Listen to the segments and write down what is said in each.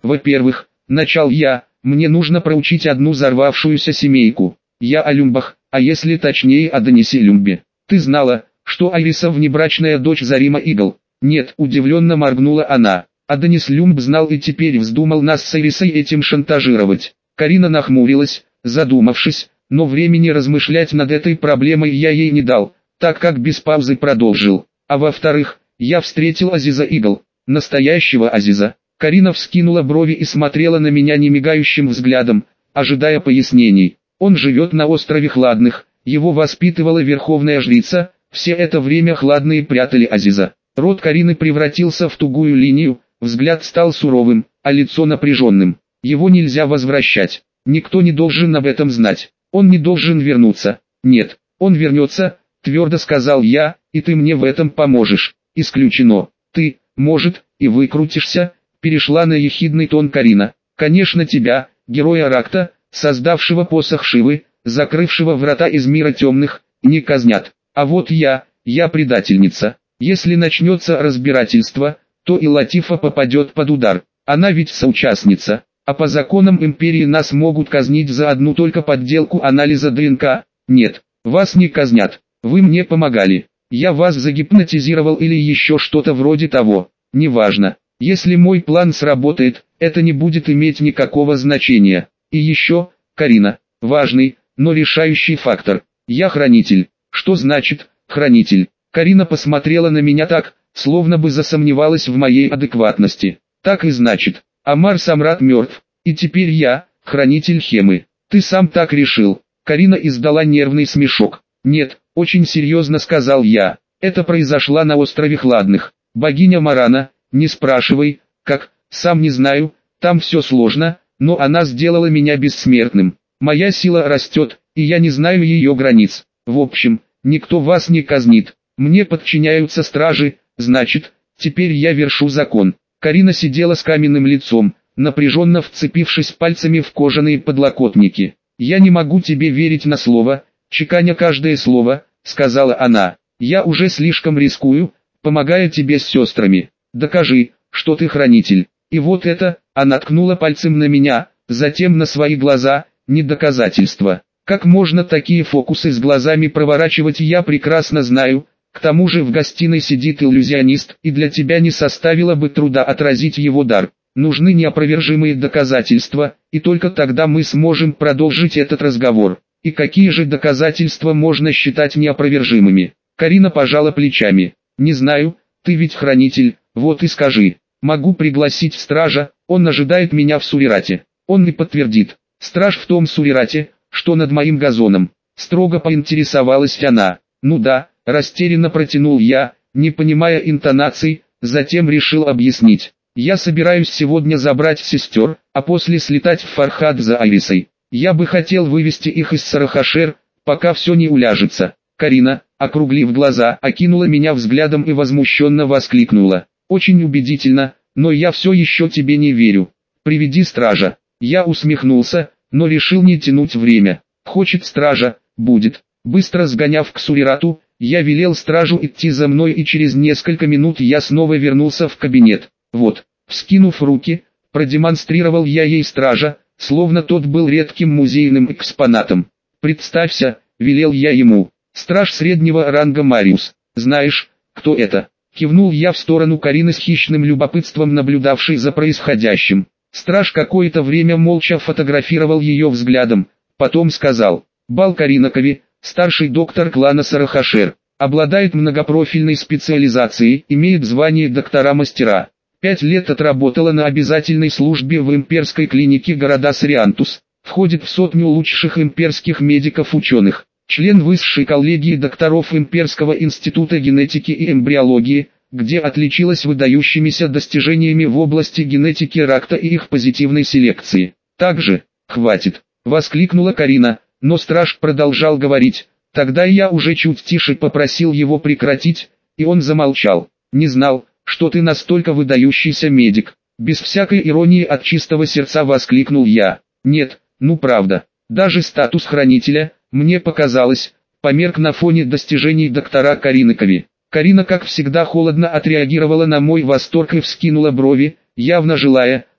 Во-первых, начал я, мне нужно проучить одну взорвавшуюся семейку. Я о Люмбах, а если точнее о Денисе Люмбе. Ты знала, что Айриса внебрачная дочь Зарима Игл? Нет, удивленно моргнула она. А Денис Люмб знал и теперь вздумал нас с Айрисой этим шантажировать. Карина нахмурилась, задумавшись, но времени размышлять над этой проблемой я ей не дал, так как без паузы продолжил. А во-вторых, я встретил Азиза Игл, настоящего Азиза. Карина вскинула брови и смотрела на меня немигающим взглядом, ожидая пояснений. Он живет на острове Хладных, его воспитывала верховная жрица, все это время Хладные прятали Азиза. Рот Карины превратился в тугую линию, взгляд стал суровым, а лицо напряженным. Его нельзя возвращать, никто не должен об этом знать, он не должен вернуться. Нет, он вернется, твердо сказал я, и ты мне в этом поможешь. Исключено. Ты, может, и выкрутишься, перешла на ехидный тон Карина. Конечно тебя, героя Ракта, создавшего посох Шивы, закрывшего врата из мира темных, не казнят. А вот я предательница. Если начнется разбирательство, то и Латифа попадет под удар. Она ведь соучастница. А по законам империи нас могут казнить за одну только подделку анализа ДНК. Нет, вас не казнят. Вы мне помогали. Я вас загипнотизировал или еще что-то вроде того. Неважно. Если мой план сработает, это не будет иметь никакого значения. И еще, Карина, важный, но решающий фактор. Я хранитель. Что значит «хранитель»? Карина посмотрела на меня так, словно бы засомневалась в моей адекватности. Так и значит, Амар Самрат мертв, и теперь я, хранитель Хемы. Ты сам так решил. Карина издала нервный смешок. Нет, очень серьезно сказал я. Это произошло на острове Хладных. Богиня Марана, не спрашивай, как, сам не знаю, там все сложно, но она сделала меня бессмертным. Моя сила растет, и я не знаю ее границ. В общем, никто вас не казнит. Мне подчиняются стражи, значит, теперь я вершу закон. Карина сидела с каменным лицом, напряженно вцепившись пальцами в кожаные подлокотники. «Я не могу тебе верить на слово, чеканя каждое слово», — сказала она. «Я уже слишком рискую, помогая тебе с сестрами. Докажи, что ты хранитель». И вот это, она ткнула пальцем на меня, затем на свои глаза, не доказательство. Как можно такие фокусы с глазами проворачивать, я прекрасно знаю. К тому же в гостиной сидит иллюзионист, и для тебя не составило бы труда отразить его дар. Нужны неопровержимые доказательства, и только тогда мы сможем продолжить этот разговор. И какие же доказательства можно считать неопровержимыми? Карина пожала плечами. Не знаю, ты ведь хранитель, вот и скажи. Могу пригласить стража, он ожидает меня в Сурирате. Он не подтвердит. Страж в том Сурирате, что над моим газоном. Строго поинтересовалась она. Ну да, растерянно протянул я, не понимая интонаций, затем решил объяснить. Я собираюсь сегодня забрать сестер, а после слетать в Фархад за Айрисой. Я бы хотел вывести их из Сарахашер, пока все не уляжется. Карина, округлив глаза, окинула меня взглядом и возмущенно воскликнула. Очень убедительно, но я все еще тебе не верю. Приведи стража. Я усмехнулся, но решил не тянуть время. Хочет стража, будет. Быстро сгоняв к Сурирату, я велел стражу идти за мной, и через несколько минут я снова вернулся в кабинет. Вот, вскинув руки, продемонстрировал я ей стража, словно тот был редким музейным экспонатом. «Представься», — велел я ему, — «страж среднего ранга Мариус. Знаешь, кто это?» Кивнул я в сторону Карины с хищным любопытством, наблюдавшей за происходящим. Страж какое-то время молча фотографировал ее взглядом, потом сказал: «Бал Каринакови, старший доктор клана Сарахашер, обладает многопрофильной специализацией, имеет звание доктора-мастера. 5 лет отработала на обязательной службе в имперской клинике города Сариантус, входит в 100 лучших имперских медиков-ученых, член высшей коллегии докторов Имперского института генетики и эмбриологии, где отличилась выдающимися достижениями в области генетики Ракта и их позитивной селекции. Также, хватит», — воскликнула Карина, но страж продолжал говорить. Тогда я уже чуть тише попросил его прекратить, и он замолчал. «Не знал, что ты настолько выдающийся медик», — без всякой иронии от чистого сердца воскликнул я. «Нет, ну правда, даже статус хранителя, мне показалось, померк на фоне достижений доктора Каринакови». Карина, как всегда, холодно отреагировала на мой восторг и вскинула брови, явно желая,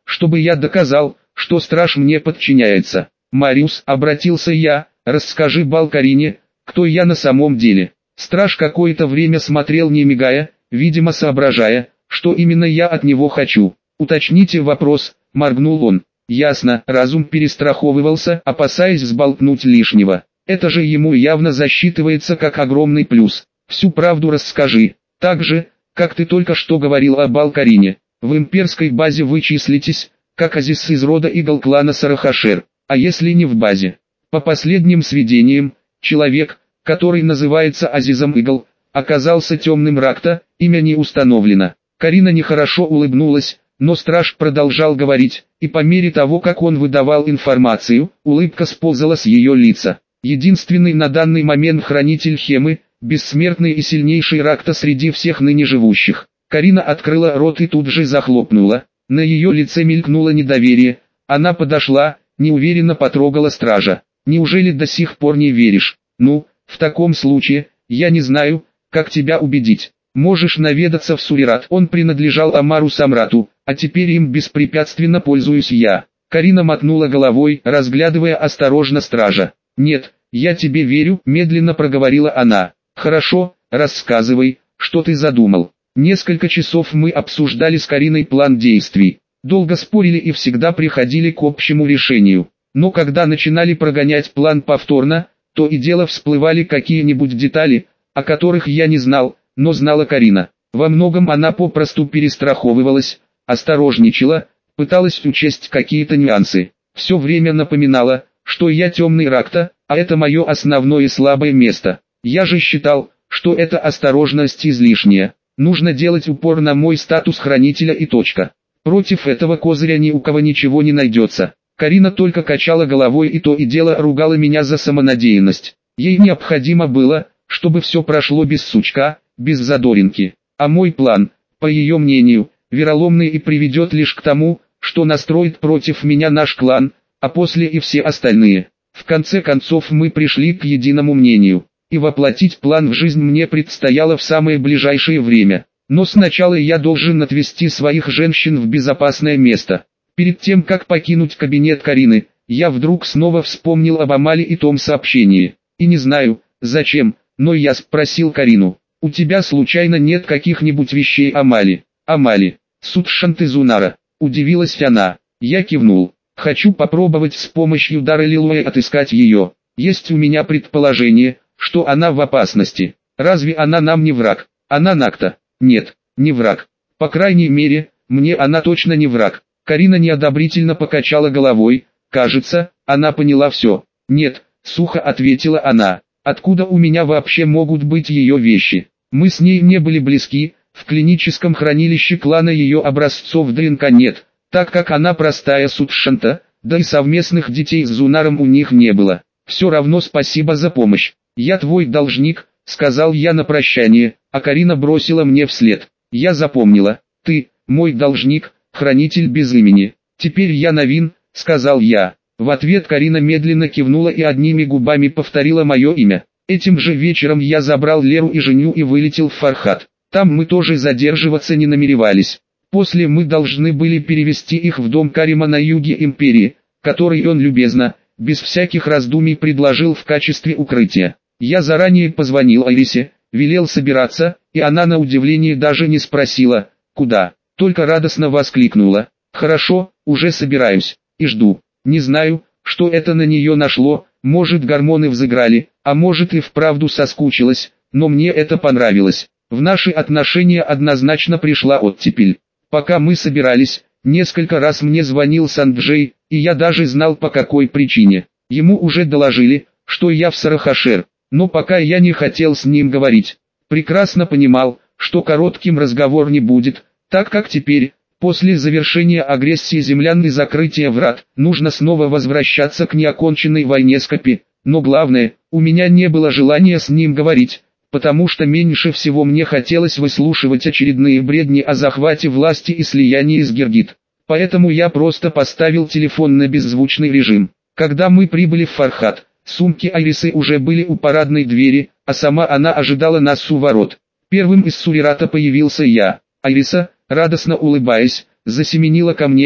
чтобы я доказал, что страж мне подчиняется. Мариус, обратился я, расскажи Балкарине, кто я на самом деле. Страж какое-то время смотрел не мигая, видимо соображая, что именно я от него хочу. Уточните вопрос, моргнул он. Ясно, разум перестраховывался, опасаясь сболтнуть лишнего. Это же ему явно засчитывается как огромный плюс. Всю правду расскажи. Так же, как ты только что говорил о Балкарине. В имперской базе вы числитесь, как Азис из рода Игл клана Сарахашер. А если не в базе? По последним сведениям, человек, который называется Азизом Игл, оказался темным Ракта, имя не установлено. Карина нехорошо улыбнулась, но страж продолжал говорить, и по мере того, как он выдавал информацию, улыбка сползала с ее лица. Единственный на данный момент хранитель Хемы, бессмертный и сильнейший Ракта среди всех ныне живущих. Карина открыла рот и тут же захлопнула, на ее лице мелькнуло недоверие, она подошла, неуверенно потрогала стража. Неужели до сих пор не веришь? Ну, в таком случае, я не знаю, как тебя убедить. Можешь наведаться в Сурират. Он принадлежал Амару Самрату, а теперь им беспрепятственно пользуюсь я. Карина мотнула головой, разглядывая осторожно стража. Нет, я тебе верю, медленно проговорила она. Хорошо, рассказывай, что ты задумал. Несколько часов мы обсуждали с Кариной план действий. Долго спорили и всегда приходили к общему решению. Но когда начинали прогонять план повторно, то и дело всплывали какие-нибудь детали, о которых я не знал, но знала Карина. Во многом она попросту перестраховывалась, осторожничала, пыталась учесть какие-то нюансы. Все время напоминала, что я темный Ракта, а это мое основное слабое место. Я же считал, что эта осторожность излишняя. Нужно делать упор на мой статус хранителя и точка. Против этого козыря ни у кого ничего не найдется. Карина только качала головой и то и дело ругала меня за самонадеянность. Ей необходимо было, чтобы все прошло без сучка, без задоринки. А мой план, по ее мнению, вероломный и приведет лишь к тому, что настроит против меня наш клан, а после и все остальные. В конце концов мы пришли к единому мнению, и воплотить план в жизнь мне предстояло в самое ближайшее время. Но сначала я должен отвезти своих женщин в безопасное место. Перед тем, как покинуть кабинет Карины, я вдруг снова вспомнил об Амале и том сообщении. И не знаю, зачем, но я спросил Карину, у тебя случайно нет каких-нибудь вещей Амали? Амали, Судшанты Зунара, удивилась она. Я кивнул. Хочу попробовать с помощью дара Лилуэ отыскать ее. Есть у меня предположение, что она в опасности. Разве она нам не враг? Она Накта. Нет, не враг. По крайней мере, мне она точно не враг. Карина неодобрительно покачала головой. Кажется, она поняла все. Нет, сухо ответила она. Откуда у меня вообще могут быть ее вещи? Мы с ней не были близки, в клиническом хранилище клана ее образцов ДНК нет, так как она простая Судшанта, да и совместных детей с Зунаром у них не было. Все равно спасибо за помощь. Я твой должник, сказал я на прощание, а Карина бросила мне вслед. Я запомнила, ты, мой должник, хранитель без имени. Теперь я Навин, сказал я. В ответ Карина медленно кивнула и одними губами повторила мое имя. Этим же вечером я забрал Леру и Женю и вылетел в Фархат. Там мы тоже задерживаться не намеревались. После мы должны были перевести их в дом Карима на юге империи, который он любезно, без всяких раздумий предложил в качестве укрытия. Я заранее позвонил Айрисе, велел собираться, и она на удивление даже не спросила, куда, только радостно воскликнула. Хорошо, уже собираюсь, и жду. Не знаю, что это на нее нашло, может гормоны взыграли, а может и вправду соскучилась, но мне это понравилось. В наши отношения однозначно пришла оттепель. Пока мы собирались, несколько раз мне звонил Санджей, и я даже знал по какой причине. Ему уже доложили, что я в Сарахашер, но пока я не хотел с ним говорить. Прекрасно понимал, что коротким разговор не будет, так как теперь, после завершения агрессии землян и закрытия врат, нужно снова возвращаться к неоконченной войне с Капи, но главное, у меня не было желания с ним говорить, потому что меньше всего мне хотелось выслушивать очередные бредни о захвате власти и слиянии с Гергит. Поэтому я просто поставил телефон на беззвучный режим. Когда мы прибыли в Фархат, сумки Айрисы уже были у парадной двери, а сама она ожидала нас у ворот. Первым из Сурирата появился я. Айриса, радостно улыбаясь, засеменила ко мне,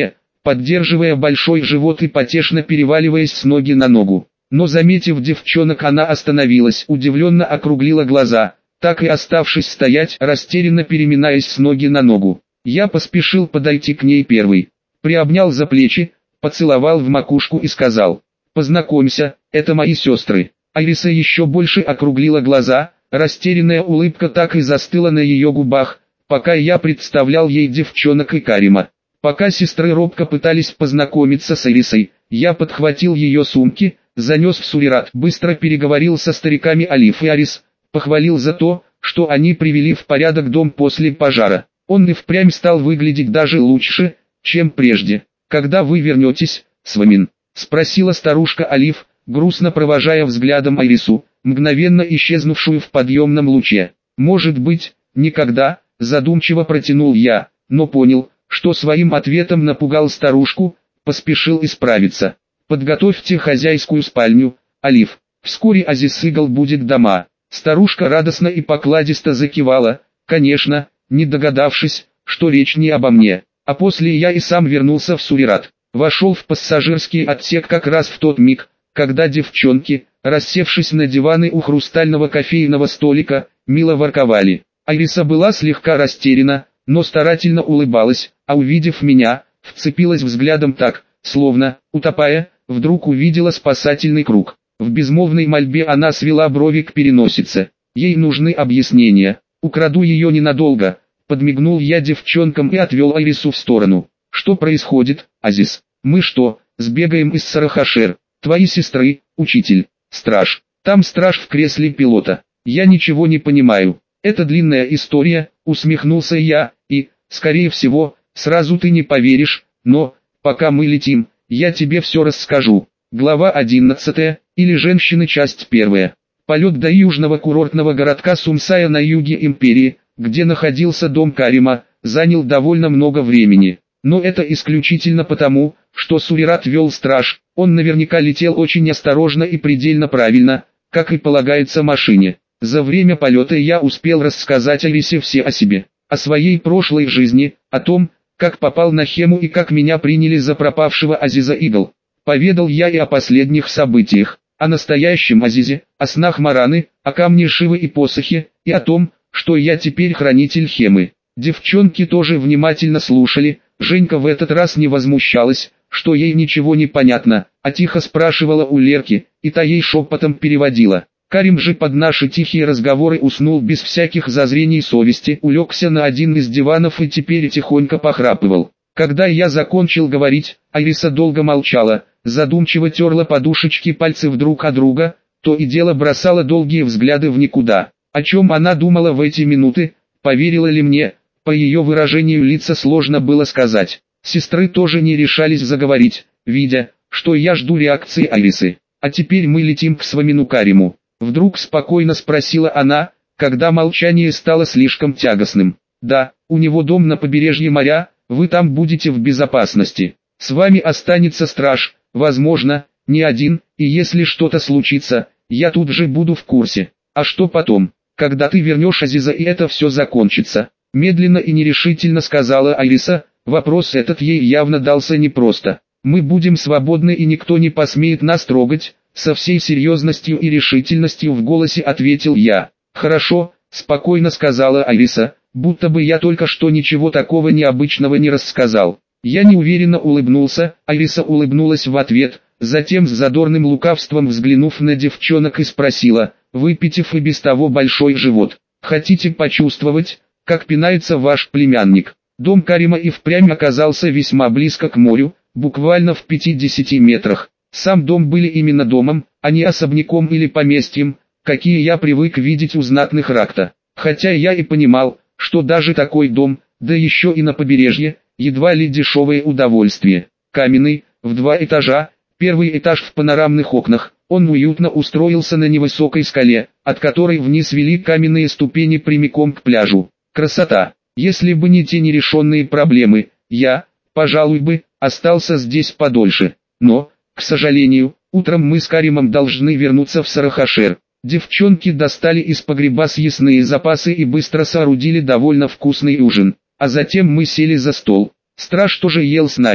поддерживая большой живот и потешно переваливаясь с ноги на ногу. Но заметив девчонок, она остановилась, удивленно округлила глаза, так и оставшись стоять, растерянно переминаясь с ноги на ногу. Я поспешил подойти к ней первый, приобнял за плечи, поцеловал в макушку и сказал: «Познакомься, это мои сестры». Айриса еще больше округлила глаза, растерянная улыбка так и застыла на ее губах, пока я представлял ей девчонок и Карима. Пока сестры робко пытались познакомиться с Айрисой, я подхватил ее сумки, занес в Сурират, быстро переговорил со стариками Алиф и Арис, похвалил за то, что они привели в порядок дом после пожара. Он и впрямь стал выглядеть даже лучше, чем прежде. «Когда вы вернетесь, Свамин?» — спросила старушка Алиф, грустно провожая взглядом Айрису, мгновенно исчезнувшую в подъемном луче. «Может быть, никогда», — задумчиво протянул я, но понял, что своим ответом напугал старушку, поспешил исправиться. «Подготовьте хозяйскую спальню, Алиф. Вскоре Азиз Игл будет дома». Старушка радостно и покладисто закивала, конечно, не догадавшись, что речь не обо мне. А после я и сам вернулся в Сурират. Вошел в пассажирский отсек как раз в тот миг, когда девчонки, рассевшись на диваны у хрустального кофейного столика, мило ворковали. Айриса была слегка растеряна, но старательно улыбалась, а увидев меня, вцепилась взглядом так, словно, утопая, вдруг увидела спасательный круг. В безмолвной мольбе она свела брови к переносице. Ей нужны объяснения. «Украду ее ненадолго», — подмигнул я девчонкам и отвел Айрису в сторону. «Что происходит, Азиз? Мы что, сбегаем из Сарахашер? Твои сестры, учитель, страж. Там страж в кресле пилота. Я ничего не понимаю. Это длинная история», — усмехнулся я, «и, скорее всего, сразу ты не поверишь, но, пока мы летим, я тебе все расскажу». Глава 11, или «Женщины», часть 1. Полет до южного курортного городка Сумсая на юге империи, где находился дом Карима, занял довольно много времени. Но это исключительно потому, что Сурират вел страж, он наверняка летел очень осторожно и предельно правильно, как и полагается машине. За время полета я успел рассказать Айрисе все о себе, о своей прошлой жизни, о том, как попал на Хему и как меня приняли за пропавшего Азиза Игл. Поведал я и о последних событиях, о настоящем Азизе, о снах Мараны, о камне Шивы и посохе, и о том, что я теперь хранитель Хемы. Девчонки тоже внимательно слушали. Женька в этот раз не возмущалась, что ей ничего не понятно, а тихо спрашивала у Лерки, и та ей шепотом переводила. Карим же под наши тихие разговоры уснул без всяких зазрений совести, улегся на один из диванов и теперь тихонько похрапывал. Когда я закончил говорить, Айриса долго молчала, задумчиво терла подушечки пальцев друг от друга, то и дело бросала долгие взгляды в никуда. О чем она думала в эти минуты, поверила ли мне, по ее выражению лица сложно было сказать. Сестры тоже не решались заговорить, видя, что я жду реакции Айрисы. «А теперь мы летим к Свамину Кариму», — вдруг спокойно спросила она, когда молчание стало слишком тягостным. «Да, у него дом на побережье моря, вы там будете в безопасности. С вами останется страж, возможно, не один, и если что-то случится, я тут же буду в курсе. А что потом, когда ты вернешь Азиза и это все закончится?» Медленно и нерешительно сказала Айриса. Вопрос этот ей явно дался непросто. «Мы будем свободны и никто не посмеет нас трогать», со всей серьезностью и решительностью в голосе ответил я. «Хорошо», спокойно сказала Айриса, будто бы я только что ничего такого необычного не рассказал. Я неуверенно улыбнулся, Айриса улыбнулась в ответ, затем с задорным лукавством взглянув на девчонок и спросила, выпитив и без того большой живот: «Хотите почувствовать, как пинается ваш племянник?» Дом Карима и впрямь оказался весьма близко к морю, буквально в 50 метрах. Сам дом был именно домом, а не особняком или поместьем, какие я привык видеть у знатных Ракта. Хотя я и понимал, что даже такой дом, да еще и на побережье, едва ли дешевое удовольствие. Каменный, в 2 этажа, первый этаж в панорамных окнах, он уютно устроился на невысокой скале, от которой вниз вели каменные ступени прямиком к пляжу. Красота! Если бы не те нерешенные проблемы, я, пожалуй бы, остался здесь подольше. Но, к сожалению, утром мы с Каримом должны вернуться в Сарахашер. Девчонки достали из погреба съестные запасы и быстро соорудили довольно вкусный ужин. А затем мы сели за стол. Страж тоже ел с нами.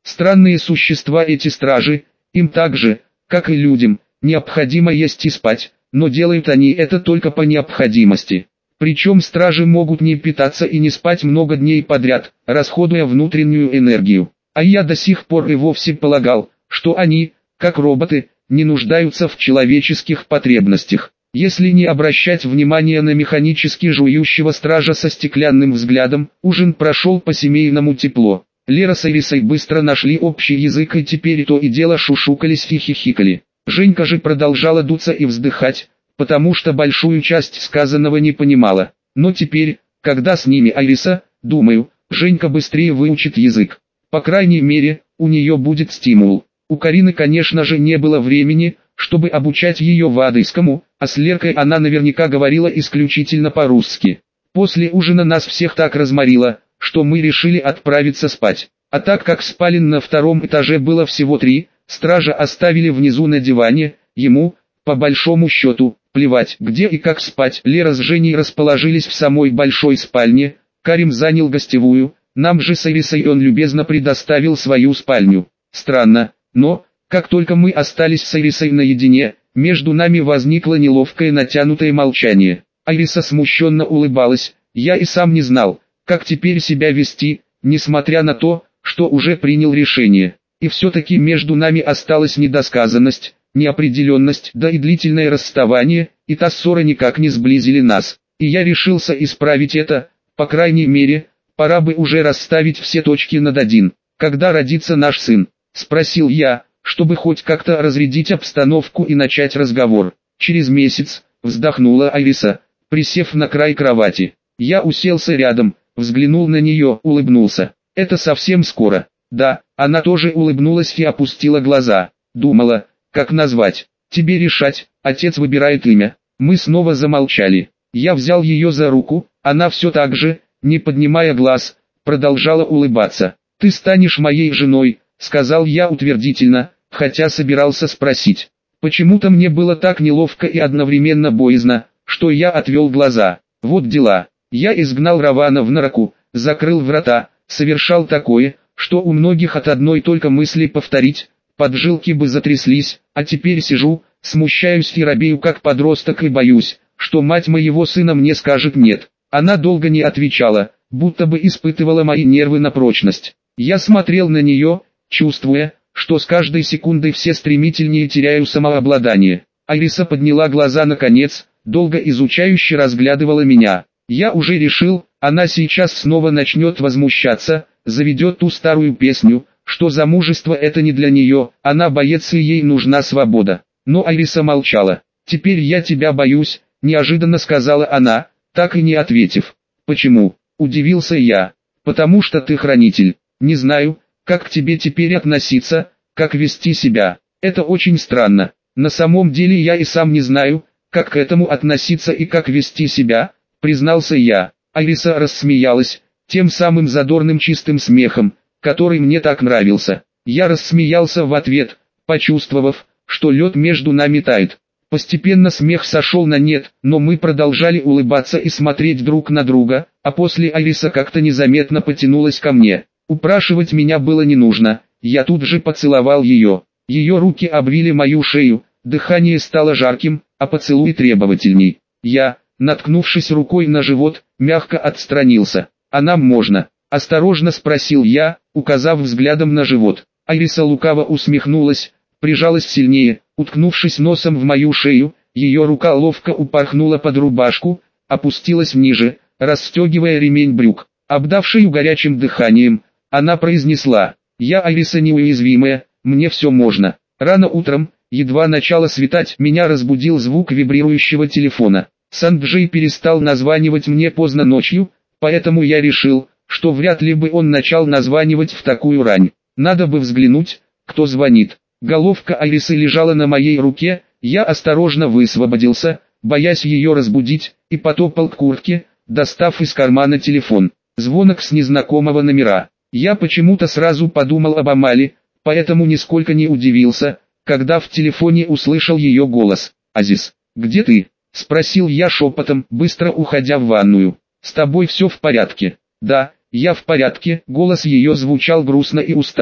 Странные существа эти стражи, им так же, как и людям, необходимо есть и спать, но делают они это только по необходимости. Причем стражи могут не питаться и не спать много дней подряд, расходуя внутреннюю энергию. А я до сих пор и вовсе полагал, что они, как роботы, не нуждаются в человеческих потребностях. Если не обращать внимания на механически жующего стража со стеклянным взглядом, ужин прошел по-семейному тепло. Лера с Ирисой быстро нашли общий язык и теперь то и дело шушукались и хихикали. Женька же продолжала дуться и вздыхать, потому что большую часть сказанного не понимала. Но теперь, когда с ними Ириса, думаю, Женька быстрее выучит язык. По крайней мере, у нее будет стимул. У Карины, конечно же, не было времени, чтобы обучать ее вадийскому, а с Леркой она наверняка говорила исключительно по-русски. После ужина нас всех так разморило, что мы решили отправиться спать. А так как спален на втором этаже было всего 3, стража оставили внизу на диване, ему, по большому счету, плевать, где и как спать. Лера с Женей расположились в самой большой спальне, Карим занял гостевую, нам же с Ирисой он любезно предоставил свою спальню. Странно, но, как только мы остались с Ирисой наедине, между нами возникло неловкое натянутое молчание. Ириса смущенно улыбалась, я и сам не знал, как теперь себя вести, несмотря на то, что уже принял решение. И все-таки между нами осталась недосказанность, неопределенность, да и длительное расставание, и та ссора никак не сблизили нас. И я решился исправить это, по крайней мере, пора бы уже расставить все точки над «и». «Когда родится наш сын?» – спросил я, чтобы хоть как-то разрядить обстановку и начать разговор. «Через месяц», – вздохнула Ириса, присев на край кровати. Я уселся рядом, взглянул на нее, улыбнулся. «Это совсем скоро». «Да», она тоже улыбнулась и опустила глаза. Думала, как назвать. «Тебе решать», отец выбирает имя. Мы снова замолчали. Я взял ее за руку, она все так же, не поднимая глаз, продолжала улыбаться. «Ты станешь моей женой», сказал я утвердительно, хотя собирался спросить. Почему-то мне было так неловко и одновременно боязно, что я отвел глаза. Вот дела. Я изгнал Равана в Нараку, закрыл врата, совершал такое, что у многих от одной только мысли повторить, поджилки бы затряслись, а теперь сижу, смущаюсь и робею как подросток и боюсь, что мать моего сына мне скажет «нет». Она долго не отвечала, будто бы испытывала мои нервы на прочность. Я смотрел на нее, чувствуя, что с каждой секундой все стремительнее теряю самообладание. Ириса подняла глаза наконец, долго изучающе разглядывала меня. Я уже решил, она сейчас снова начнет возмущаться, заведет ту старую песню, что замужество это не для нее, она боец и ей нужна свобода. Но Ириса молчала. «Теперь я тебя боюсь», – неожиданно сказала она, так и не ответив. «Почему?» – удивился я. «Потому что ты хранитель. Не знаю, как к тебе теперь относиться, как вести себя. Это очень странно. На самом деле я и сам не знаю, как к этому относиться и как вести себя», признался я. Ириса рассмеялась, тем самым задорным чистым смехом, который мне так нравился. Я рассмеялся в ответ, почувствовав, что лед между нами тает. Постепенно смех сошел на нет, но мы продолжали улыбаться и смотреть друг на друга, а после Ириса как-то незаметно потянулась ко мне. Упрашивать меня было не нужно, я тут же поцеловал ее. Ее руки обвили мою шею, дыхание стало жарким, а поцелуй требовательней. Я, наткнувшись рукой на живот, мягко отстранился. «А нам можно?» – осторожно спросил я, указав взглядом на живот. Ириса лукаво усмехнулась, прижалась сильнее, уткнувшись носом в мою шею, ее рука ловко упорхнула под рубашку, опустилась ниже, расстегивая ремень брюк. Обдавшую горячим дыханием, она произнесла: «Я Ириса неуязвимая, мне все можно». Рано утром, едва начало светать, меня разбудил звук вибрирующего телефона. Санджей перестал названивать мне поздно ночью, поэтому я решил, что вряд ли бы он начал названивать в такую рань. Надо бы взглянуть, кто звонит. Головка Ирисы лежала на моей руке, я осторожно высвободился, боясь ее разбудить, и потопал к куртке, достав из кармана телефон. Звонок с незнакомого номера. Я почему-то сразу подумал об Амале, поэтому нисколько не удивился, когда в телефоне услышал ее голос. «Азиз, где ты?» – спросил я шепотом, быстро уходя в ванную. «С тобой все в порядке?» «Да, я в порядке», голос ее звучал грустно и устало.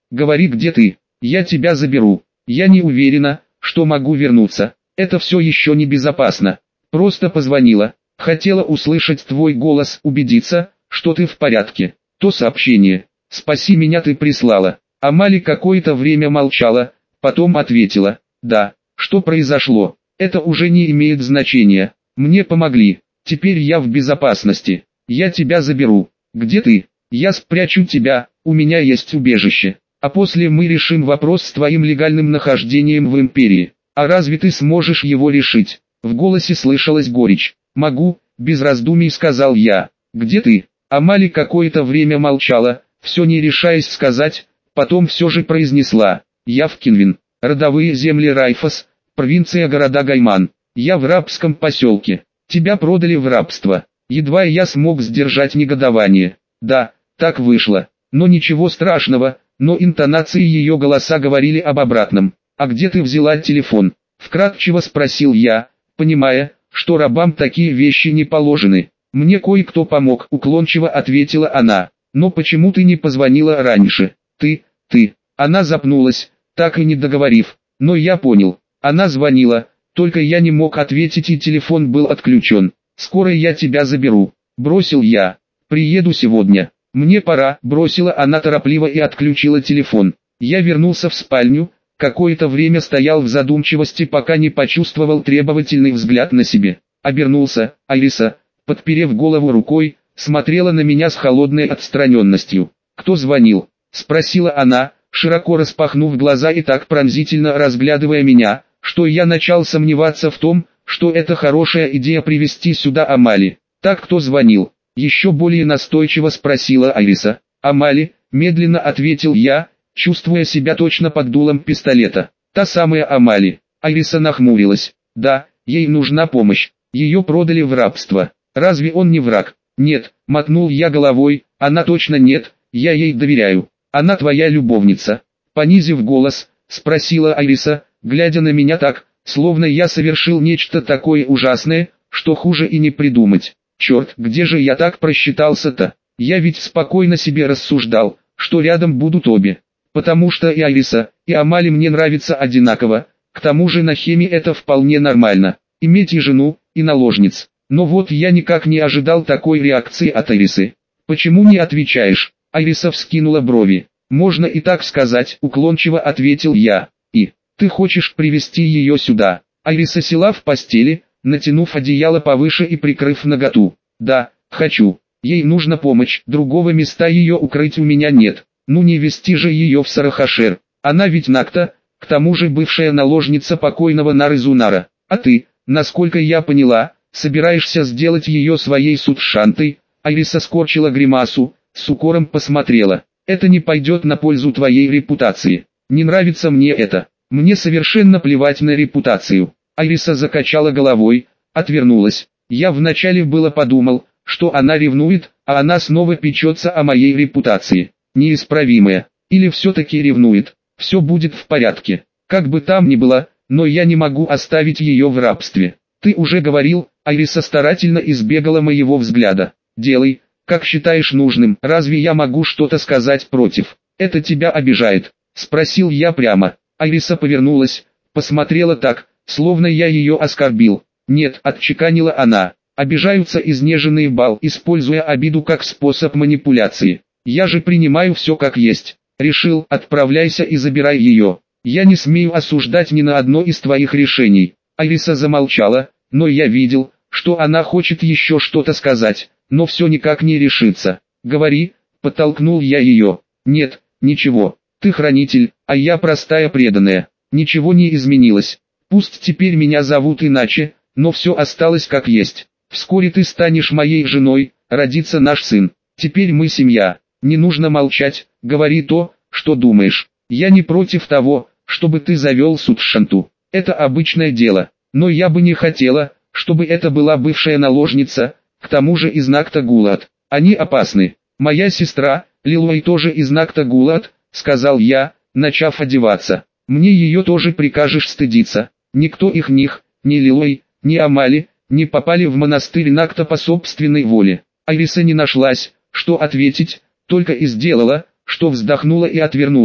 говори, где ты, я тебя заберу. Я не уверена, что могу вернуться, это все еще не безопасно. Просто позвонила, хотела услышать твой голос, убедиться, что ты в порядке. То сообщение, спаси меня, ты прислала. Амали какое-то время молчала, потом ответила, да, что произошло, это уже не имеет значения, мне помогли, теперь я в безопасности, я тебя заберу. Где ты? Я спрячу тебя, у меня есть убежище, а после мы решим вопрос с твоим легальным нахождением в империи. А разве ты сможешь его решить? В голосе слышалась горечь. Могу, без раздумий сказал я. Где ты? Амали какое-то время молчала, все не решаясь сказать, потом все же произнесла. Я в Кинвин, родовые земли Райфас, провинция города Гайман. Я в рабском поселке. Тебя продали в рабство. Едва я смог сдержать негодование. Да, так вышло. Но ничего страшного, но интонации ее голоса говорили об обратном. «А где ты взяла телефон?» — вкратчиво спросил я, понимая, что рабам такие вещи не положены. «Мне кое-кто помог», — уклончиво ответила она. «Но почему ты не позвонила раньше?» Ты...» Она запнулась, так и не договорив. Но я понял. Она звонила, только я не мог ответить и телефон был отключен. «Скоро я тебя заберу», — бросил я. «Приеду сегодня. Мне пора», — бросила она торопливо и отключила телефон. Я вернулся в спальню, какое-то время стоял в задумчивости, пока не почувствовал требовательный взгляд на себе. Обернулся, Айриса, подперев голову рукой, смотрела на меня с холодной отстраненностью. «Кто звонил?» — спросила она, широко распахнув глаза и так пронзительно разглядывая меня, что я начал сомневаться в том, что это хорошая идея привести сюда Амали. «Так кто звонил?» — еще более настойчиво спросила Айриса. «Амали», — медленно ответил я, чувствуя себя точно под дулом пистолета. «Та самая Амали». Айриса нахмурилась. «Да, ей нужна помощь. Ее продали в рабство. Разве он не враг?» «Нет», — мотнул я головой, «она точно нет, я ей доверяю. Она твоя любовница?» Понизив голос, спросила Айриса, глядя на меня так, словно я совершил нечто такое ужасное, что хуже и не придумать. Черт, где же я так просчитался-то? Я ведь спокойно себе рассуждал, что рядом будут обе. Потому что и Айриса, и Амали мне нравятся одинаково, к тому же на Хеме это вполне нормально, иметь и жену, и наложниц. Но вот я никак не ожидал такой реакции от Айрисы. «Почему не отвечаешь?» Айриса вскинула брови. «Можно и так сказать», — уклончиво ответил я. «И, ты хочешь привести ее сюда?» Айриса села в постели, натянув одеяло повыше и прикрыв наготу. «Да, хочу. Ей нужна помощь, другого места ее укрыть у меня нет. Ну не вести же ее в Сарахашер. Она ведь Накта, к тому же бывшая наложница покойного Нарызунара. А ты, насколько я поняла, собираешься сделать ее своей сутшантой?» Айриса скорчила гримасу, с укором посмотрела. «Это не пойдет на пользу твоей репутации. Не нравится мне это. Мне совершенно плевать на репутацию». Айриса закачала головой, отвернулась. Я вначале было подумал, что она ревнует, а она снова печется о моей репутации. Неисправимая. Или все-таки ревнует. Все будет в порядке. Как бы там ни было, но я не могу оставить ее в рабстве. Ты уже говорил, Айриса старательно избегала моего взгляда. «Делай, как считаешь нужным, разве я могу что-то сказать против? Это тебя обижает?» — спросил я прямо. Айриса повернулась, посмотрела так, словно я ее оскорбил. «Нет», — отчеканила она, — «обижаются изнеженные бал, используя обиду как способ манипуляции. Я же принимаю все как есть. Решил, отправляйся и забирай ее. Я не смею осуждать ни на одно из твоих решений». Айриса замолчала, но я видел, что она хочет еще что-то сказать, но все никак не решится. «Говори», — подтолкнул я ее. «Нет, ничего, ты хранитель, а я простая преданная. Ничего не изменилось. Пусть теперь меня зовут иначе, но все осталось как есть. Вскоре ты станешь моей женой, родится наш сын. Теперь мы семья. Не нужно молчать, говори то, что думаешь. Я не против того, чтобы ты завел сутшанту. Это обычное дело, но я бы не хотела, чтобы это была бывшая наложница, к тому же из Накта Гулат. Они опасны. Моя сестра, Лилой, тоже из Накта Гулат», — сказал я, начав одеваться. «Мне ее тоже прикажешь стыдиться». Никто их ни Лилой, ни Амали, не попали в монастырь Накта по собственной воле. Айриса не нашлась, что ответить, только и сделала, что вздохнула и отвернулась.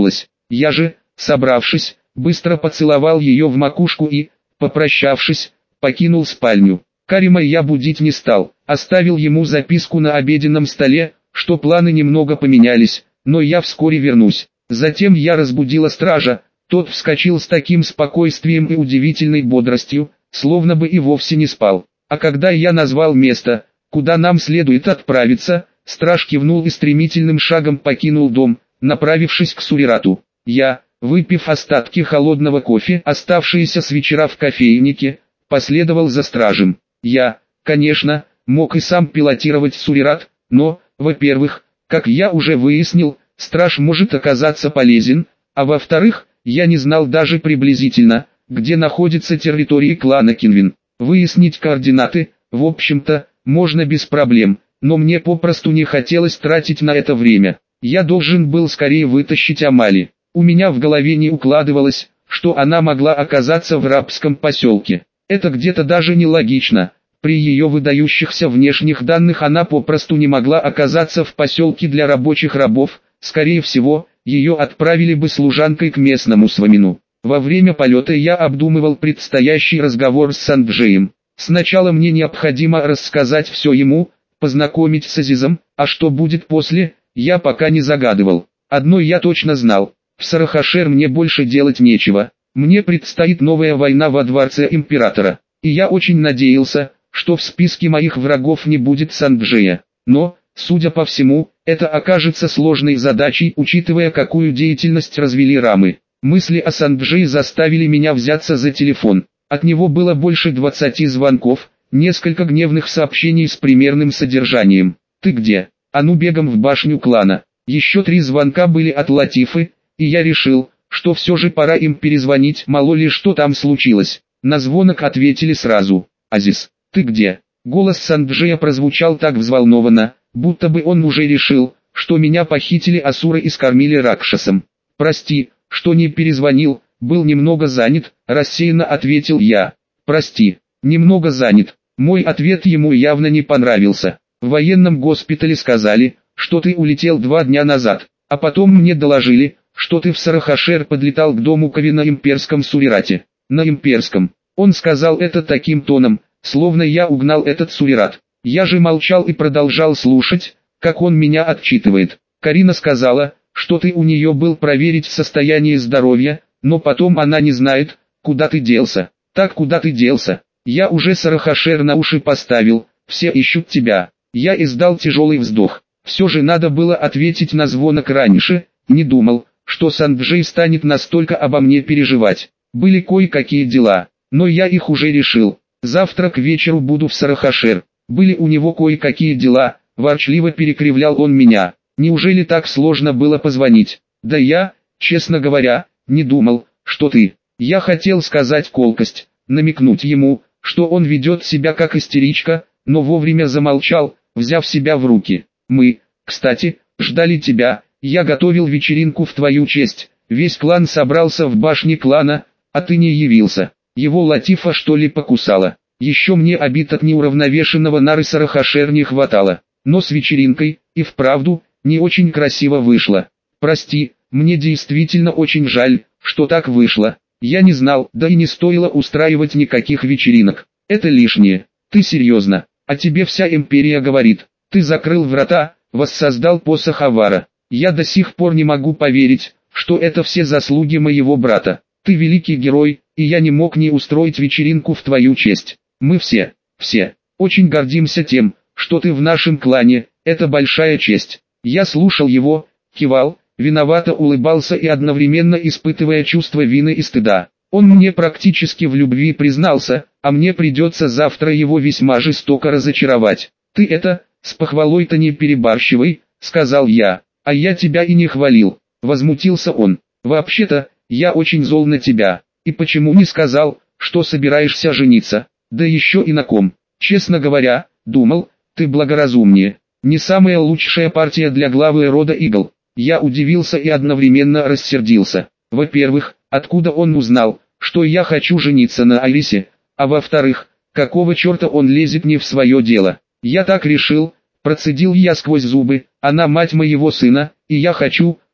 Я же, собравшись, быстро поцеловал ее в макушку и, попрощавшись, покинул спальню. Карима я будить не стал, оставил ему записку на обеденном столе, что планы немного поменялись, но я вскоре вернусь. Затем я разбудила стража, тот вскочил с таким спокойствием и удивительной бодростью, словно бы и вовсе не спал. А когда я назвал место, куда нам следует отправиться, страж кивнул и стремительным шагом покинул дом, направившись к Сурирату. Я, выпив остатки холодного кофе, оставшиеся с вечера в кофейнике, последовал за стражем. Я, конечно, мог и сам пилотировать Сурират, но, во-первых, как я уже выяснил, страж может оказаться полезен, а во-вторых, я не знал даже приблизительно, где находится территория клана Кинвин. Выяснить координаты, в общем-то, можно без проблем, но мне попросту не хотелось тратить на это время. Я должен был скорее вытащить Амали. У меня в голове не укладывалось, что она могла оказаться в рабском поселке. Это где-то даже нелогично. При ее выдающихся внешних данных она попросту не могла оказаться в поселке для рабочих рабов. Скорее всего, ее отправили бы служанкой к местному свамину. Во время полета я обдумывал предстоящий разговор с Санджеем. Сначала мне необходимо рассказать все ему, познакомить с Азизом, а что будет после, я пока не загадывал. Одно я точно знал, в Сарахашер мне больше делать нечего. Мне предстоит новая война во дворце императора, и я очень надеялся, что в списке моих врагов не будет Санджея. Но, судя по всему, это окажется сложной задачей, учитывая, какую деятельность развели рамы. Мысли о Санджее заставили меня взяться за телефон. От него было больше 20 звонков, несколько гневных сообщений с примерным содержанием. «Ты где?» «А ну бегом в башню клана». Еще 3 звонка были от Латифы, и я решил, что все же пора им перезвонить, мало ли что там случилось. На звонок ответили сразу. «Азиз, ты где?» Голос Санджея прозвучал так взволнованно, будто бы он уже решил, что меня похитили асуры и скормили ракшасом. «Прости, что не перезвонил, был немного занят», рассеянно ответил я. «Прости, немного занят». Мой ответ ему явно не понравился. В военном госпитале сказали, что ты улетел 2 дня назад, а потом мне доложили, что ты в Сарахашер подлетал к дому Кави на имперском Сурирате. На имперском. Он сказал это таким тоном, словно я угнал этот Сурират. Я же молчал и продолжал слушать, как он меня отчитывает. Карина сказала, что ты у нее был проверить состояние здоровья, но потом она не знает, куда ты делся. Так куда ты делся? Я уже Сарахашер на уши поставил, все ищут тебя. Я издал тяжелый вздох. Все же надо было ответить на звонок раньше, не думал, что Санджей станет настолько обо мне переживать. Были кое-какие дела, но я их уже решил. Завтра к вечеру буду в Сарахашер. Были у него кое-какие дела, ворчливо перекривлял он меня. Неужели так сложно было позвонить? Да я, честно говоря, не думал, что ты. Я хотел сказать колкость, намекнуть ему, что он ведет себя как истеричка, но вовремя замолчал, взяв себя в руки. Мы, кстати, ждали тебя, я готовил вечеринку в твою честь. Весь клан собрался в башне клана, а ты не явился. Его Латифа что ли покусала? Еще мне обид от неуравновешенного нары Сарахашер не хватало. Но с вечеринкой, и вправду, не очень красиво вышло. Прости, мне действительно очень жаль, что так вышло. Я не знал, да и не стоило устраивать никаких вечеринок. Это лишнее. Ты серьезно? А тебе вся империя говорит. Ты закрыл врата, воссоздал посох Авара. Я до сих пор не могу поверить, что это все заслуги моего брата. Ты великий герой, и я не мог не устроить вечеринку в твою честь. Мы все очень гордимся тем, что ты в нашем клане, это большая честь. Я слушал его, кивал, виновато улыбался и одновременно испытывая чувство вины и стыда. Он мне практически в любви признался, а мне придется завтра его весьма жестоко разочаровать. Ты это, с похвалой-то не перебарщивай, сказал я, а я тебя и не хвалил, возмутился он. Вообще-то, я очень зол на тебя, и почему не сказал, что собираешься жениться, да еще и на ком. Честно говоря, думал, ты благоразумнее. Не самая лучшая партия для главы рода Игл. Я удивился и одновременно рассердился. Во-первых, откуда он узнал, что я хочу жениться на Алисе, а во-вторых, какого черта он лезет не в свое дело. Я так решил, процедил я сквозь зубы, она мать моего сына, и я хочу,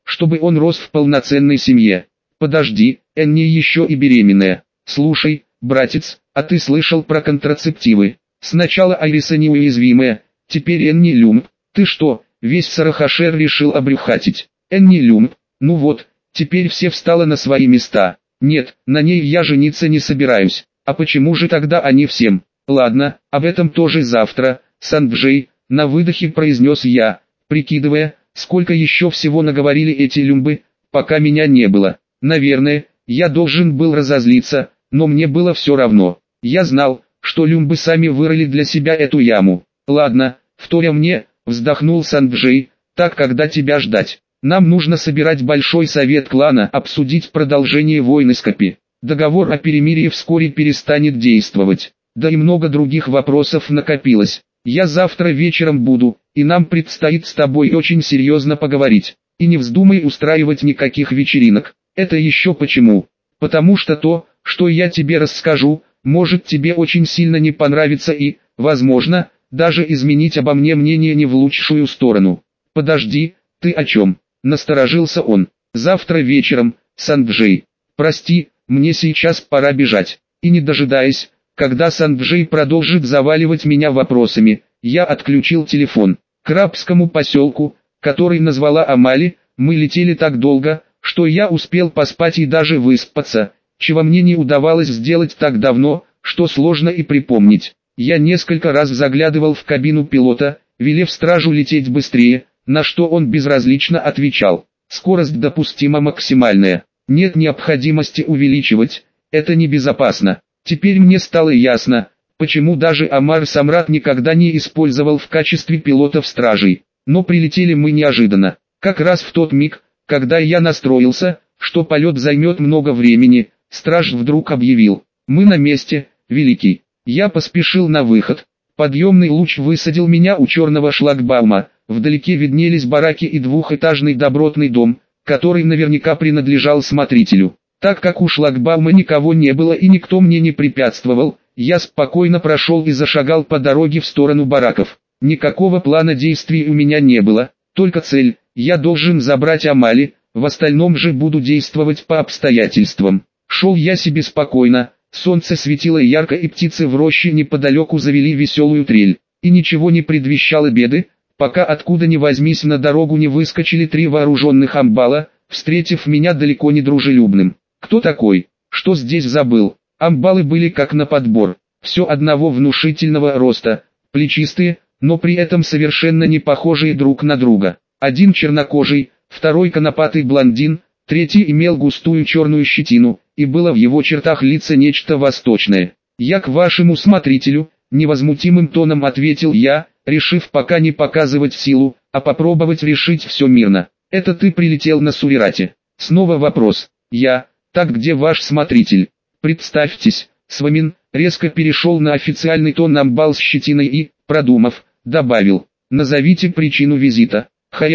чтобы он рос в полноценной семье. Подожди, Энни еще и беременная. Слушай, братец, а ты слышал про контрацептивы? Сначала Айриса неуязвимая, теперь Энни Люмб. Ты что, весь Сарахашер решил обрюхатить? Энни Люмб, ну вот, теперь все встало на свои места. Нет, на ней я жениться не собираюсь. А почему же тогда они всем? Ладно, об этом тоже завтра, Санджей, на выдохе произнес я, прикидывая, сколько еще всего наговорили эти люмбы, пока меня не было. Наверное, я должен был разозлиться, но мне было все равно. Я знал, что люмбы сами вырыли для себя эту яму. Ладно, вторя мне, вздохнул Санджей, так когда тебя ждать? Нам нужно собирать большой совет клана, обсудить продолжение войны с Капи. Договор о перемирии вскоре перестанет действовать. Да и много других вопросов накопилось. Я завтра вечером буду, и нам предстоит с тобой очень серьезно поговорить. И не вздумай устраивать никаких вечеринок. Это еще почему? Потому что то, что я тебе расскажу, может тебе очень сильно не понравиться и, возможно, даже изменить обо мне мнение не в лучшую сторону. Подожди, ты о чем? Насторожился он. Завтра вечером, Санджей. Прости, мне сейчас пора бежать. И не дожидаясь, когда Санджей продолжит заваливать меня вопросами, я отключил телефон. К рабскому поселку, который назвала Амали, мы летели так долго, что я успел поспать и даже выспаться, чего мне не удавалось сделать так давно, что сложно и припомнить. Я несколько раз заглядывал в кабину пилота, велев стражу лететь быстрее, на что он безразлично отвечал: скорость допустима максимальная, нет необходимости увеличивать, это небезопасно. Теперь мне стало ясно, почему даже Амар Самрат никогда не использовал в качестве пилотов стражей. Но прилетели мы неожиданно, как раз в тот миг, когда я настроился, что полет займет много времени. Страж вдруг объявил: мы на месте, Великий. Я поспешил на выход. Подъемный луч высадил меня у черного шлагбаума. Вдалеке виднелись бараки и двухэтажный добротный дом, который наверняка принадлежал смотрителю. Так как у шлагбаума никого не было и никто мне не препятствовал, я спокойно прошел и зашагал по дороге в сторону бараков. Никакого плана действий у меня не было, только цель: я должен забрать Амали, в остальном же буду действовать по обстоятельствам. Шел я себе спокойно, солнце светило ярко и птицы в роще неподалеку завели веселую трель. И ничего не предвещало беды, пока откуда ни возьмись на дорогу не выскочили 3 вооруженных амбала, встретив меня далеко не дружелюбным. Кто такой? Что здесь забыл? Амбалы были как на подбор, все одного внушительного роста, плечистые, но при этом совершенно не похожие друг на друга. Один чернокожий, второй конопатый блондин, третий имел густую черную щетину, и было в его чертах лица нечто восточное. «Я к вашему смотрителю», — невозмутимым тоном ответил я, решив пока не показывать силу, а попробовать решить все мирно. «Это ты прилетел на Сурирате?» Снова вопрос. «Я, так где ваш смотритель?» «Представьтесь, Свамин», резко перешел на официальный тон амбал с щетиной и, продумав, добавил: «Назовите причину визита».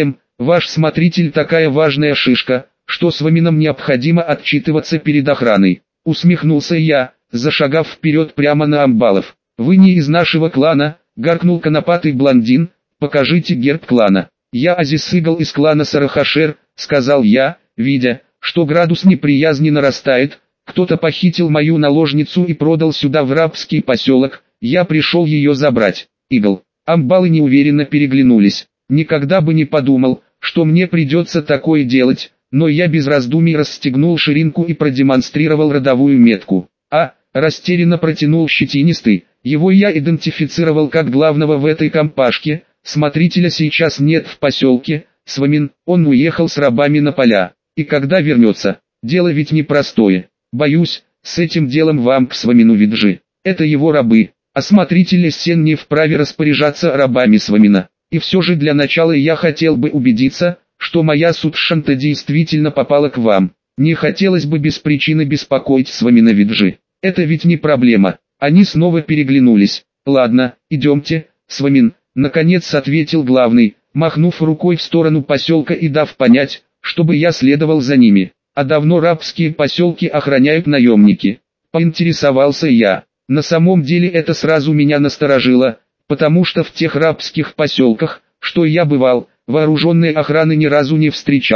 Ваш смотритель такая важная шишка, что Сваминам необходимо отчитываться перед охраной». Усмехнулся я, зашагав вперед прямо на амбалов. «Вы не из нашего клана», — гаркнул конопатый блондин, «покажите герб клана». «Я Азисыгал из клана Сарахашер», — сказал я, видя, что градус неприязни нарастает. «Кто-то похитил мою наложницу и продал сюда в рабский поселок, я пришел ее забрать». Игл. Амбалы неуверенно переглянулись. Никогда бы не подумал, что мне придется такое делать, но я без раздумий расстегнул ширинку и продемонстрировал родовую метку. Растерянно протянул щетинистый, его я идентифицировал как главного в этой компашке. Смотрителя сейчас нет в поселке, Свамин, он уехал с рабами на поля. И когда вернется? Дело ведь непростое. Боюсь, с этим делом вам к Свамину виджи. Это его рабы, а смотритель Эссен не вправе распоряжаться рабами Свамина. И все же для начала я хотел бы убедиться, что моя Судшанта действительно попала к вам. Не хотелось бы без причины беспокоить Свамина виджи. Это ведь не проблема». Они снова переглянулись. «Ладно, идемте, Свамин», — наконец ответил главный, махнув рукой в сторону поселка и дав понять, чтобы я следовал за ними. «А давно рабские поселки охраняют наемники?» Поинтересовался я. На самом деле это сразу меня насторожило, потому что в тех рабских поселках, что я бывал, вооруженной охраны ни разу не встречал.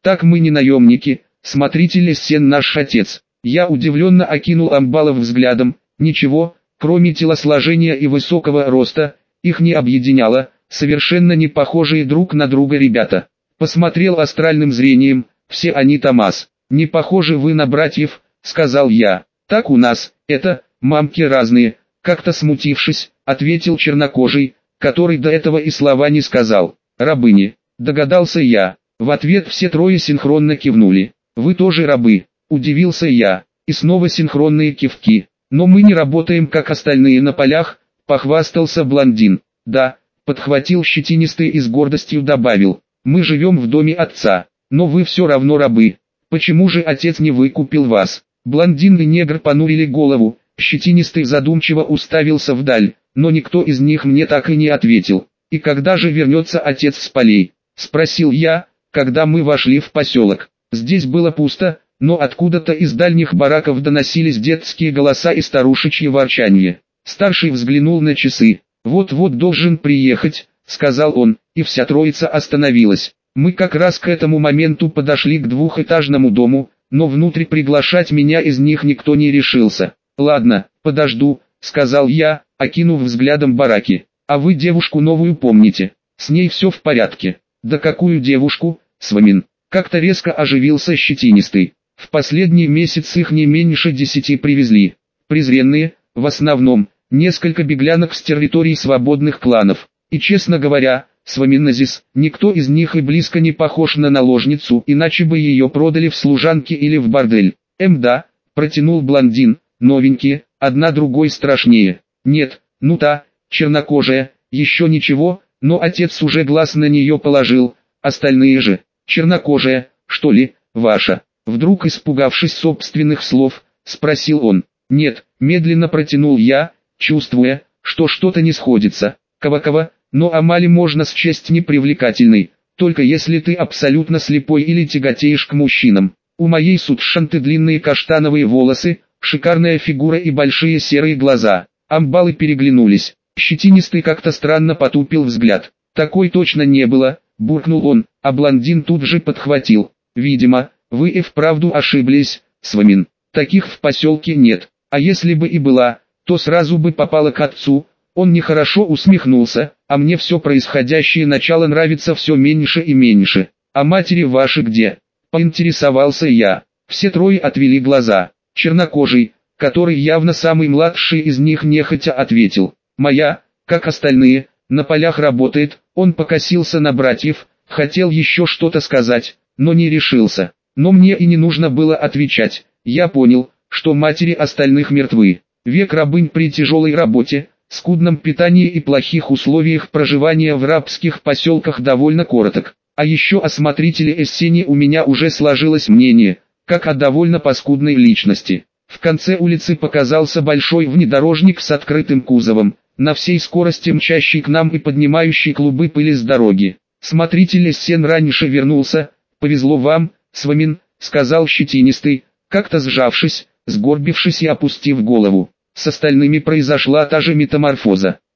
Так мы не наемники, смотритель Эссен наш отец. Я удивленно окинул амбалов взглядом, ничего, кроме телосложения и высокого роста, их не объединяло, совершенно не похожие друг на друга ребята. Посмотрел астральным зрением, все они Томас. «Не похожи вы на братьев», — сказал я. «Так у нас, мамки разные», — как-то смутившись, ответил чернокожий, который до этого и слова не сказал. «Рабыни», — догадался я. В ответ все трое синхронно кивнули. «Вы тоже рабы», — удивился я. И снова синхронные кивки. «Но мы не работаем как остальные на полях», — похвастался блондин. «Да», — подхватил щетинистый и с гордостью добавил. «Мы живем в доме отца, но вы все равно рабы. Почему же отец не выкупил вас?» Блондин и негр понурили голову, щетинистый задумчиво уставился вдаль, но никто из них мне так и не ответил. «И когда же вернется отец с полей?» — спросил я, когда мы вошли в поселок. Здесь было пусто, но откуда-то из дальних бараков доносились детские голоса и старушечье ворчанье. Старший взглянул на часы. «Вот-вот должен приехать», — сказал он, и вся троица остановилась. Мы как раз к этому моменту подошли к двухэтажному дому, но внутрь приглашать меня из них никто не решился. «Ладно, подожду», — сказал я, окинув взглядом бараки. «А вы девушку новую помните? С ней все в порядке?» «Да какую девушку, Свамин?» Как-то резко оживился щетинистый. «В последний месяц их не меньше 10 привезли. Презренные, в основном, несколько беглянок с территорий свободных кланов. И честно говоря, Сваминазис, никто из них и близко не похож на наложницу, иначе бы ее продали в служанки или в бордель». Да», протянул блондин, «новенькие, одна другой страшнее». «Нет, ну та, чернокожая, еще ничего, но отец уже глаз на нее положил, остальные же». «Чернокожая, что ли, ваша?» Вдруг испугавшись собственных слов, спросил он. «Нет», медленно протянул я, чувствуя, что что-то не сходится. «Кава-кава, но Амали можно счесть непривлекательной, только если ты абсолютно слепой или тяготеешь к мужчинам. У моей Сутшанты длинные каштановые волосы, шикарная фигура и большие серые глаза». Амбалы переглянулись. Щетинистый как-то странно потупил взгляд. «Такой точно не было», буркнул он, а блондин тут же подхватил. «Видимо, вы и вправду ошиблись, Свамин. Таких в поселке нет, а если бы и была, то сразу бы попала к отцу». Он нехорошо усмехнулся, «а мне все происходящее начало нравится все меньше и меньше. А матери ваши где?» Поинтересовался я. Все трое отвели глаза. Чернокожий, который явно самый младший из них, нехотя ответил. «Моя, как остальные, на полях работает». Он покосился на братьев, хотел еще что-то сказать, но не решился. Но мне и не нужно было отвечать. Я понял, что матери остальных мертвы. Век рабынь при тяжелой работе, скудном питании и плохих условиях проживания в рабских поселках довольно короток. А еще о смотрителе Эссене у меня уже сложилось мнение, как о довольно паскудной личности. В конце улицы показался большой внедорожник с открытым кузовом, на всей скорости мчащий к нам и поднимающий клубы пыли с дороги. «Смотритель Эссен раньше вернулся, повезло вам, Свамин», — сказал щетинистый, как-то сжавшись, сгорбившись и опустив голову. С остальными произошла та же метаморфоза.